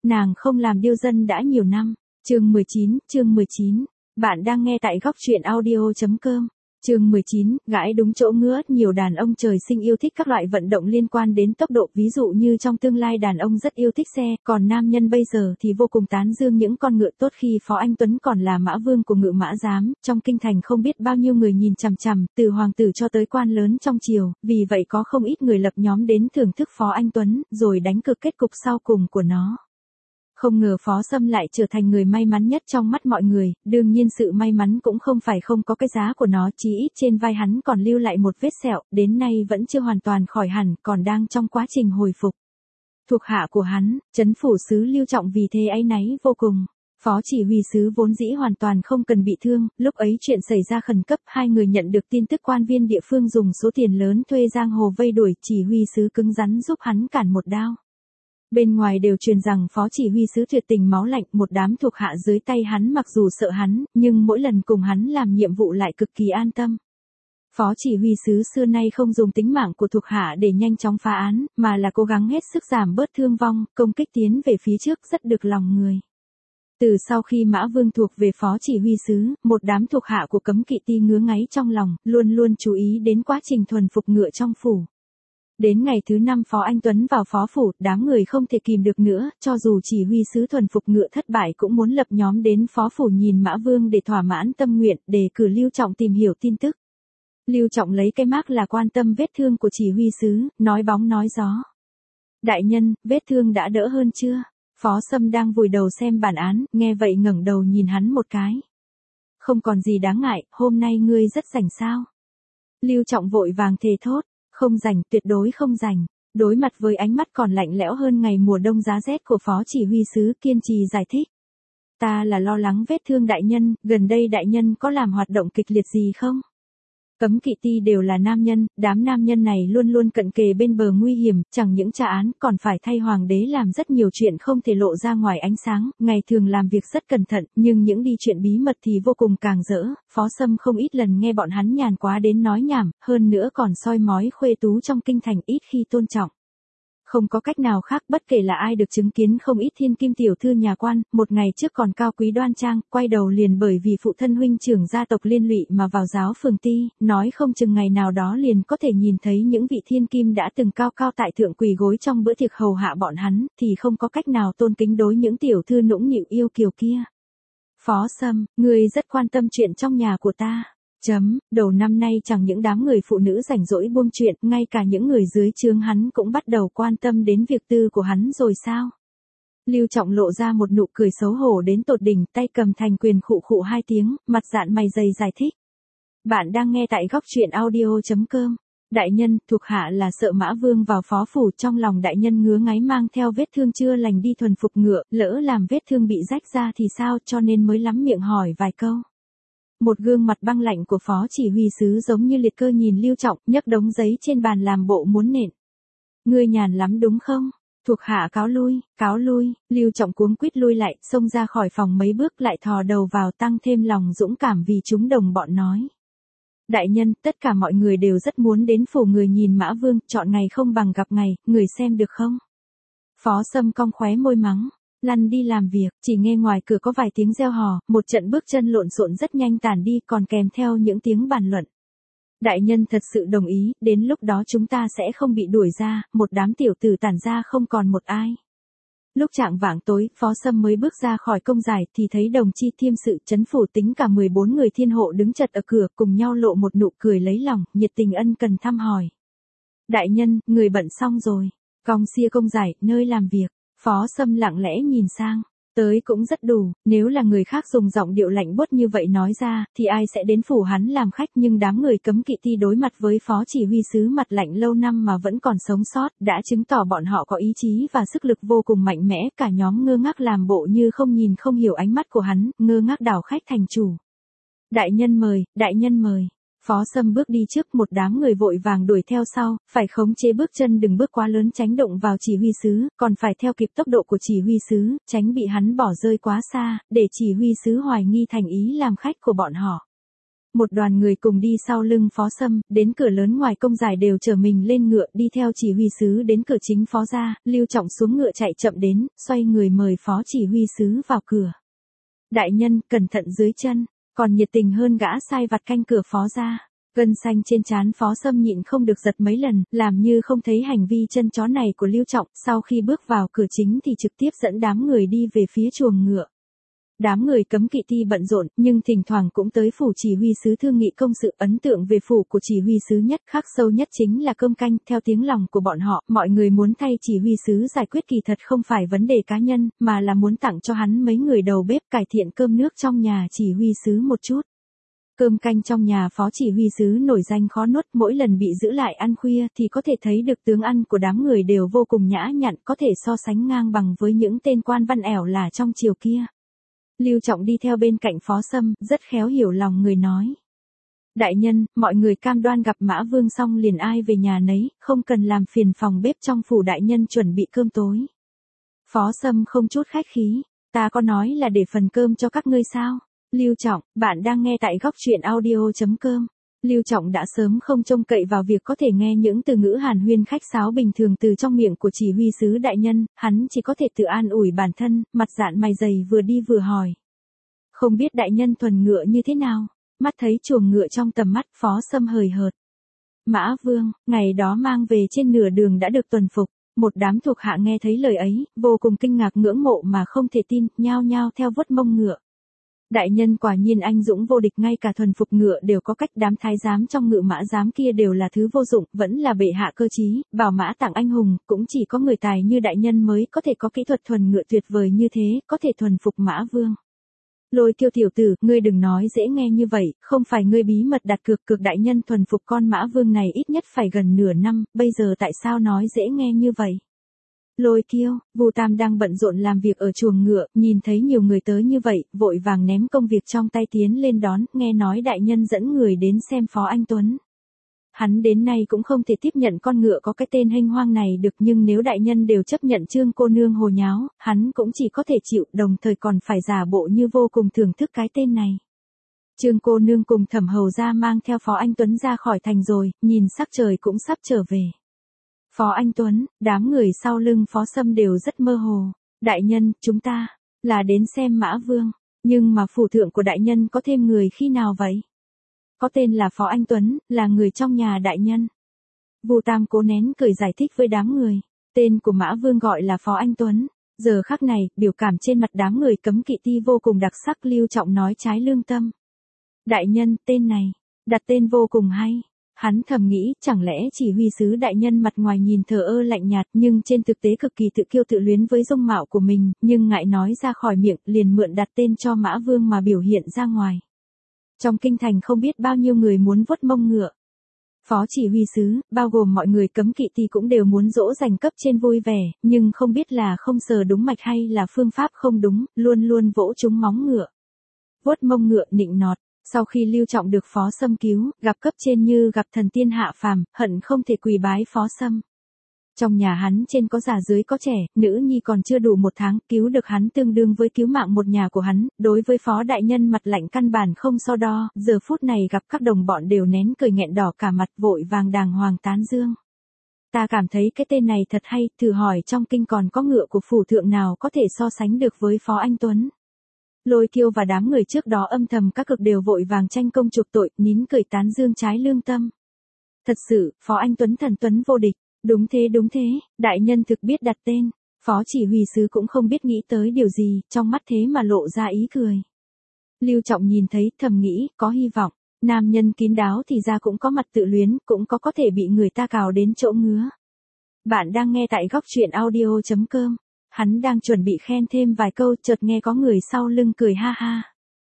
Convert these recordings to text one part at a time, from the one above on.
nàng không làm điêu dân đã nhiều năm. Chương 19. Bạn đang nghe tại góc truyện audio.com. Chương 19, gãi đúng chỗ ngứa. Nhiều đàn ông trời sinh yêu thích các loại vận động liên quan đến tốc độ, ví dụ như trong tương lai đàn ông rất yêu thích xe, còn nam nhân bây giờ thì vô cùng tán dương những con ngựa tốt. Khi Phó Anh Tuấn còn là mã vương của Ngự Mã Giám, trong kinh thành không biết bao nhiêu người nhìn chằm chằm, từ hoàng tử cho tới quan lớn trong triều, vì vậy có không ít người lập nhóm đến thưởng thức Phó Anh Tuấn, rồi đánh cược kết cục sau cùng của nó. Không ngờ Phó Sâm lại trở thành người may mắn nhất trong mắt mọi người, đương nhiên sự may mắn cũng không phải không có cái giá của nó, chí ít trên vai hắn còn lưu lại một vết sẹo, đến nay vẫn chưa hoàn toàn khỏi hẳn, còn đang trong quá trình hồi phục. Thuộc hạ của hắn, trấn phủ sứ Lưu Trọng vì thế áy náy vô cùng. Phó chỉ huy sứ vốn dĩ hoàn toàn không cần bị thương, lúc ấy chuyện xảy ra khẩn cấp, hai người nhận được tin tức quan viên địa phương dùng số tiền lớn thuê giang hồ vây đuổi, chỉ huy sứ cứng rắn giúp hắn cản một đao. Bên ngoài đều truyền rằng phó chỉ huy sứ tuyệt tình máu lạnh, một đám thuộc hạ dưới tay hắn mặc dù sợ hắn, nhưng mỗi lần cùng hắn làm nhiệm vụ lại cực kỳ an tâm. Phó chỉ huy sứ xưa nay không dùng tính mạng của thuộc hạ để nhanh chóng phá án, mà là cố gắng hết sức giảm bớt thương vong, công kích tiến về phía trước rất được lòng người. Từ sau khi Mã Vương thuộc về phó chỉ huy sứ, một đám thuộc hạ của Cấm Kỵ Ti ngứa ngáy trong lòng, luôn luôn chú ý đến quá trình thuần phục ngựa trong phủ. Đến ngày thứ 5 Phó Anh Tuấn vào phó phủ, đám người không thể kìm được nữa, cho dù chỉ huy sứ thuần phục ngựa thất bại cũng muốn lập nhóm đến phó phủ nhìn Mã Vương để thỏa mãn tâm nguyện, đề cử Lưu Trọng tìm hiểu tin tức. Lưu Trọng lấy cái mác là quan tâm vết thương của chỉ huy sứ, nói bóng nói gió. Đại nhân, vết thương đã đỡ hơn chưa? Phó Sâm đang vùi đầu xem bản án, nghe vậy ngẩng đầu nhìn hắn một cái. Không còn gì đáng ngại, hôm nay ngươi rất rảnh sao? Lưu Trọng vội vàng thề thốt. Không rảnh, tuyệt đối không rảnh. Đối mặt với ánh mắt còn lạnh lẽo hơn ngày mùa đông giá rét của phó chỉ huy sứ, kiên trì giải thích. Ta là lo lắng vết thương đại nhân, gần đây đại nhân có làm hoạt động kịch liệt gì không? Cấm Kỵ Ti đều là nam nhân, đám nam nhân này luôn luôn cận kề bên bờ nguy hiểm, chẳng những tra án còn phải thay hoàng đế làm rất nhiều chuyện không thể lộ ra ngoài ánh sáng, ngày thường làm việc rất cẩn thận, nhưng những đi chuyện bí mật thì vô cùng càng rỡ. Phó Sâm không ít lần nghe bọn hắn nhàn quá đến nói nhảm, hơn nữa còn soi mói khuê tú trong kinh thành, ít khi tôn trọng. Không có cách nào khác, bất kể là ai được chứng kiến không ít thiên kim tiểu thư nhà quan, một ngày trước còn cao quý đoan trang, quay đầu liền bởi vì phụ thân huynh trưởng gia tộc liên lụy mà vào giáo phường ti, nói không chừng ngày nào đó liền có thể nhìn thấy những vị thiên kim đã từng cao cao tại thượng quỳ gối trong bữa tiệc hầu hạ bọn hắn, thì không có cách nào tôn kính đối những tiểu thư nũng nịu yêu kiều kia. Phó Sâm, ngươi rất quan tâm chuyện trong nhà của ta. Đầu năm nay chẳng những đám người phụ nữ rảnh rỗi buông chuyện, ngay cả những người dưới trướng hắn cũng bắt đầu quan tâm đến việc tư của hắn rồi sao? Lưu Trọng lộ ra một nụ cười xấu hổ đến tột đỉnh, tay cầm thành quyền khụ khụ hai tiếng, mặt dạn mày dày giải thích. Bạn đang nghe tại góc truyện audio.com. Đại nhân, thuộc hạ là sợ Mã Vương vào phó phủ, trong lòng đại nhân ngứa ngáy mang theo vết thương chưa lành đi thuần phục ngựa, lỡ làm vết thương bị rách ra thì sao, cho nên mới lắm miệng hỏi vài câu. Một gương mặt băng lạnh của phó chỉ huy sứ giống như liệt cơ nhìn Lưu Trọng, nhấc đống giấy trên bàn làm bộ muốn nện. Ngươi nhàn lắm đúng không? Thuộc hạ cáo lui. Lưu Trọng cuống quýt lui lại, xông ra khỏi phòng mấy bước lại thò đầu vào, tăng thêm lòng dũng cảm vì chúng đồng bọn nói. Đại nhân, tất cả mọi người đều rất muốn đến phủ người nhìn Mã Vương, chọn ngày không bằng gặp ngày, người xem được không? Phó Sâm cong khóe môi mắng. Lăn đi làm việc, chỉ nghe ngoài cửa có vài tiếng reo hò, một trận bước chân lộn xộn rất nhanh tản đi, còn kèm theo những tiếng bàn luận. Đại nhân thật sự đồng ý, đến lúc đó chúng ta sẽ không bị đuổi ra, một đám tiểu tử tản ra không còn một ai. Lúc chạng vạng tối, Phó Sâm mới bước ra khỏi công giải thì thấy đồng chi thiêm sự trấn phủ tính cả 14 người thiên hộ đứng chật ở cửa, cùng nhau lộ một nụ cười lấy lòng, nhiệt tình ân cần thăm hỏi. Đại nhân, người bận xong rồi. Cong xia công giải, nơi làm việc. Phó Sâm lặng lẽ nhìn sang, tới cũng rất đủ, nếu là người khác dùng giọng điệu lạnh buốt như vậy nói ra, thì ai sẽ đến phủ hắn làm khách, nhưng đám người Cấm Kỵ Ti đối mặt với phó chỉ huy sứ mặt lạnh lâu năm mà vẫn còn sống sót, đã chứng tỏ bọn họ có ý chí và sức lực vô cùng mạnh mẽ, cả nhóm ngơ ngác làm bộ như không nhìn không hiểu ánh mắt của hắn, ngơ ngác đảo khách thành chủ. Đại nhân mời. Phó Sâm bước đi trước, một đám người vội vàng đuổi theo sau, phải khống chế bước chân đừng bước quá lớn tránh động vào chỉ huy sứ, còn phải theo kịp tốc độ của chỉ huy sứ, tránh bị hắn bỏ rơi quá xa, để chỉ huy sứ hoài nghi thành ý làm khách của bọn họ. Một đoàn người cùng đi sau lưng Phó Sâm, đến cửa lớn ngoài công giải đều chở mình lên ngựa đi theo chỉ huy sứ đến cửa chính Phó gia, Lưu Trọng xuống ngựa chạy chậm đến, xoay người mời Phó chỉ huy sứ vào cửa. Đại nhân, cẩn thận dưới chân, còn nhiệt tình hơn gã sai vặt canh cửa Phó gia. Gân xanh trên trán Phó Sâm nhịn không được giật mấy lần, làm như không thấy hành vi chân chó này của Lưu Trọng, sau khi bước vào cửa chính thì trực tiếp dẫn đám người đi về phía chuồng ngựa. Đám người cấm kỵ ti bận rộn, nhưng thỉnh thoảng cũng tới phủ chỉ huy sứ thương nghị công sự. Ấn tượng về phủ của chỉ huy sứ nhất khắc sâu nhất chính là cơm canh. Theo tiếng lòng của bọn họ, mọi người muốn thay chỉ huy sứ giải quyết kỳ thật không phải vấn đề cá nhân, mà là muốn tặng cho hắn mấy người đầu bếp cải thiện cơm nước trong nhà chỉ huy sứ một chút. Cơm canh trong nhà phó chỉ huy sứ nổi danh khó nuốt, mỗi lần bị giữ lại ăn khuya thì có thể thấy được tướng ăn của đám người đều vô cùng nhã nhặn, có thể so sánh ngang bằng với những tên quan văn ẻo là trong triều kia. Lưu Trọng đi theo bên cạnh Phó Sâm, rất khéo hiểu lòng người nói. Đại nhân, mọi người cam đoan gặp Mã Vương xong liền ai về nhà nấy, không cần làm phiền phòng bếp trong phủ đại nhân chuẩn bị cơm tối. Phó Sâm không chút khách khí, ta có nói là để phần cơm cho các ngươi sao? Lưu Trọng, bạn đang nghe tại góc truyện audio.com. Lưu Trọng đã sớm không trông cậy vào việc có thể nghe những từ ngữ hàn huyên khách sáo bình thường từ trong miệng của chỉ huy sứ đại nhân, hắn chỉ có thể tự an ủi bản thân, mặt dạn mày dày vừa đi vừa hỏi. Không biết đại nhân thuần ngựa như thế nào? Mắt thấy chuồng ngựa trong tầm mắt, Phó Sâm hời hợt. Mã Vương, ngày đó mang về trên nửa đường đã được tuần phục. Một đám thuộc hạ nghe thấy lời ấy, vô cùng kinh ngạc ngưỡng mộ mà không thể tin, nhao nhao theo vuốt mông ngựa. Đại nhân quả nhiên anh dũng vô địch, ngay cả thuần phục ngựa đều có cách. Đám thái giám trong ngự mã giám kia đều là thứ vô dụng, vẫn là bệ hạ cơ trí, bảo mã tặng anh hùng, cũng chỉ có người tài như đại nhân mới có thể có kỹ thuật thuần ngựa tuyệt vời như thế, có thể thuần phục Mã Vương. Lôi Kiêu tiểu tử, ngươi đừng nói dễ nghe như vậy, không phải ngươi bí mật đặt cược đại nhân thuần phục con Mã Vương này ít nhất phải gần nửa năm, bây giờ tại sao nói dễ nghe như vậy? Lôi Kiêu, Vu Tam đang bận rộn làm việc ở chuồng ngựa, nhìn thấy nhiều người tới như vậy, vội vàng ném công việc trong tay tiến lên đón, nghe nói đại nhân dẫn người đến xem Phó Anh Tuấn. Hắn đến nay cũng không thể tiếp nhận con ngựa có cái tên hênh hoang này được, nhưng nếu đại nhân đều chấp nhận Trương cô nương hồ nháo, hắn cũng chỉ có thể chịu, đồng thời còn phải giả bộ như vô cùng thưởng thức cái tên này. Trương cô nương cùng Thẩm hầu ra mang theo Phó Anh Tuấn ra khỏi thành rồi, nhìn sắc trời cũng sắp trở về. Phó Anh Tuấn, đám người sau lưng Phó Sâm đều rất mơ hồ. Đại nhân, chúng ta là đến xem Mã Vương, nhưng mà phủ thượng của đại nhân có thêm người khi nào vậy? Có tên là Phó Anh Tuấn, là người trong nhà đại nhân. Vu Tam cố nén cười giải thích với đám người, tên của Mã Vương gọi là Phó Anh Tuấn. Giờ khắc này, biểu cảm trên mặt đám người cấm kỵ ti vô cùng đặc sắc. Lưu Trọng nói trái lương tâm. Đại nhân, tên này, đặt tên vô cùng hay. Hắn thầm nghĩ, chẳng lẽ chỉ huy sứ đại nhân mặt ngoài nhìn thờ ơ lạnh nhạt, nhưng trên thực tế cực kỳ tự kiêu tự luyến với dung mạo của mình, nhưng ngại nói ra khỏi miệng, liền mượn đặt tên cho Mã Vương mà biểu hiện ra ngoài. Trong kinh thành không biết bao nhiêu người muốn vuốt mông ngựa. Phó chỉ huy sứ, bao gồm mọi người cấm kỵ ti cũng đều muốn dỗ dành cấp trên vui vẻ, nhưng không biết là không sờ đúng mạch hay là phương pháp không đúng, luôn luôn vỗ trúng móng ngựa. Vuốt mông ngựa nịnh nọt. Sau khi Lưu Trọng được Phó Sâm cứu, gặp cấp trên như gặp thần tiên hạ phàm, hận không thể quỳ bái Phó Sâm. Trong nhà hắn trên có già dưới có trẻ, nữ nhi còn chưa đủ 1 tháng, cứu được hắn tương đương với cứu mạng một nhà của hắn, đối với Phó đại nhân mặt lạnh căn bản không so đo, giờ phút này gặp các đồng bọn đều nén cười nghẹn đỏ cả mặt, vội vàng đàng hoàng tán dương. Ta cảm thấy cái tên này thật hay, thử hỏi trong kinh còn có ngựa của phủ thượng nào có thể so sánh được với Phó Anh Tuấn. Lôi Kiêu và đám người trước đó âm thầm các cực đều vội vàng tranh công chuộc tội, nín cười tán dương trái lương tâm. Thật sự, Phó Anh Tuấn thần tuấn vô địch. Đúng thế, đại nhân thực biết đặt tên. Phó chỉ huy sứ cũng không biết nghĩ tới điều gì, trong mắt thế mà lộ ra ý cười. Lưu Trọng nhìn thấy, thầm nghĩ, có hy vọng. Nam nhân kín đáo thì ra cũng có mặt tự luyến, cũng có thể bị người ta cào đến chỗ ngứa. Bạn đang nghe tại góc truyện audio.com. Hắn đang chuẩn bị khen thêm vài câu, chợt nghe có người sau lưng cười ha ha.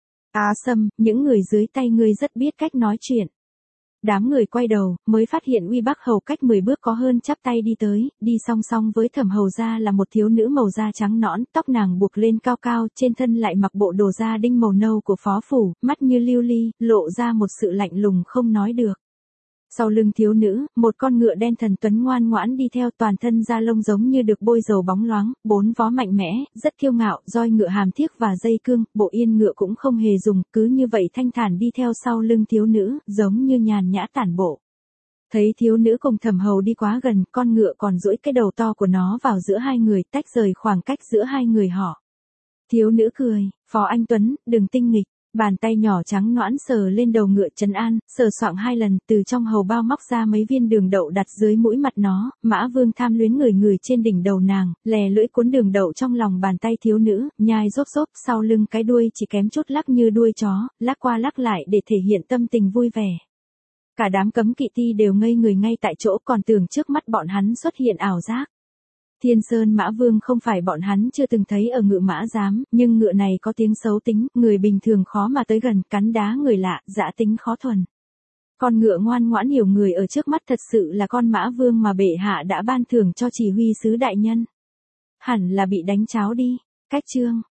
Sâm, những người dưới tay ngươi rất biết cách nói chuyện. Đám người quay đầu, mới phát hiện Uy Bắc Hầu cách 10 bước có hơn chắp tay đi tới, đi song song với Thẩm hầu ra là một thiếu nữ màu da trắng nõn, tóc nàng buộc lên cao cao, trên thân lại mặc bộ đồ da đinh màu nâu của phó phủ, mắt như lưu ly, lộ ra một sự lạnh lùng không nói được. Sau lưng thiếu nữ, một con ngựa đen thần tuấn ngoan ngoãn đi theo, toàn thân da lông giống như được bôi dầu bóng loáng, bốn vó mạnh mẽ, rất kiêu ngạo, roi ngựa hàm thiếc và dây cương, bộ yên ngựa cũng không hề dùng, cứ như vậy thanh thản đi theo sau lưng thiếu nữ, giống như nhàn nhã tản bộ. Thấy thiếu nữ cùng Thẩm Hầu đi quá gần, con ngựa còn duỗi cái đầu to của nó vào giữa hai người, tách rời khoảng cách giữa hai người họ. Thiếu nữ cười, Phó Anh Tuấn, đừng tinh nghịch. Bàn tay nhỏ trắng nõn sờ lên đầu ngựa trấn an, sờ soạng 2 lần, từ trong hầu bao móc ra mấy viên đường đậu đặt dưới mũi mặt nó, Mã Vương tham luyến người trên đỉnh đầu nàng, lè lưỡi cuốn đường đậu trong lòng bàn tay thiếu nữ, nhai rốp rốp, sau lưng cái đuôi chỉ kém chút lắc như đuôi chó, lắc qua lắc lại để thể hiện tâm tình vui vẻ. Cả đám cấm kỵ ti đều ngây người ngay tại chỗ, còn tưởng trước mắt bọn hắn xuất hiện ảo giác. Thiên Sơn Mã Vương không phải bọn hắn chưa từng thấy ở Ngự Mã Giám, nhưng ngựa này có tiếng xấu tính, người bình thường khó mà tới gần, cắn đá người lạ, dã tính khó thuần. Con ngựa ngoan ngoãn hiểu người ở trước mắt thật sự là con Mã Vương mà bệ hạ đã ban thưởng cho chỉ huy sứ đại nhân. Hẳn là bị đánh cháo đi. Cách chương